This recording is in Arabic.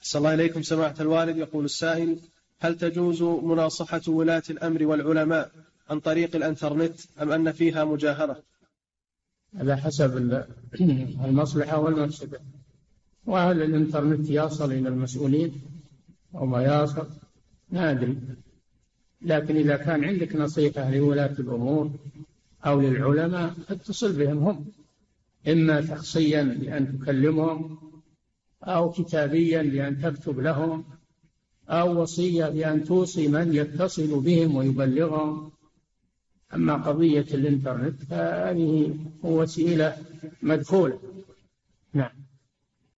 صلى الله إليكم سماحة الوالد. يقول السائل: هل تجوز مناصحة ولاة الأمر والعلماء عن طريق الإنترنت أم أن فيها مجاهرة؟ على حسب المصلحة والمفسدة. وهل الإنترنت يصل إلى المسؤولين أو ما يصل ما أدري، لكن إذا كان عندك نصيحة لولاة الأمور أو للعلماء اتصل بهم هم، إما شخصيا بأن تكلمهم، أو كتابيا بأن تكتب لهم، أو وصية بأن توصي من يتصل بهم ويبلغهم. أما قضية الإنترنت فهذه وسيلة مدخولة. نعم.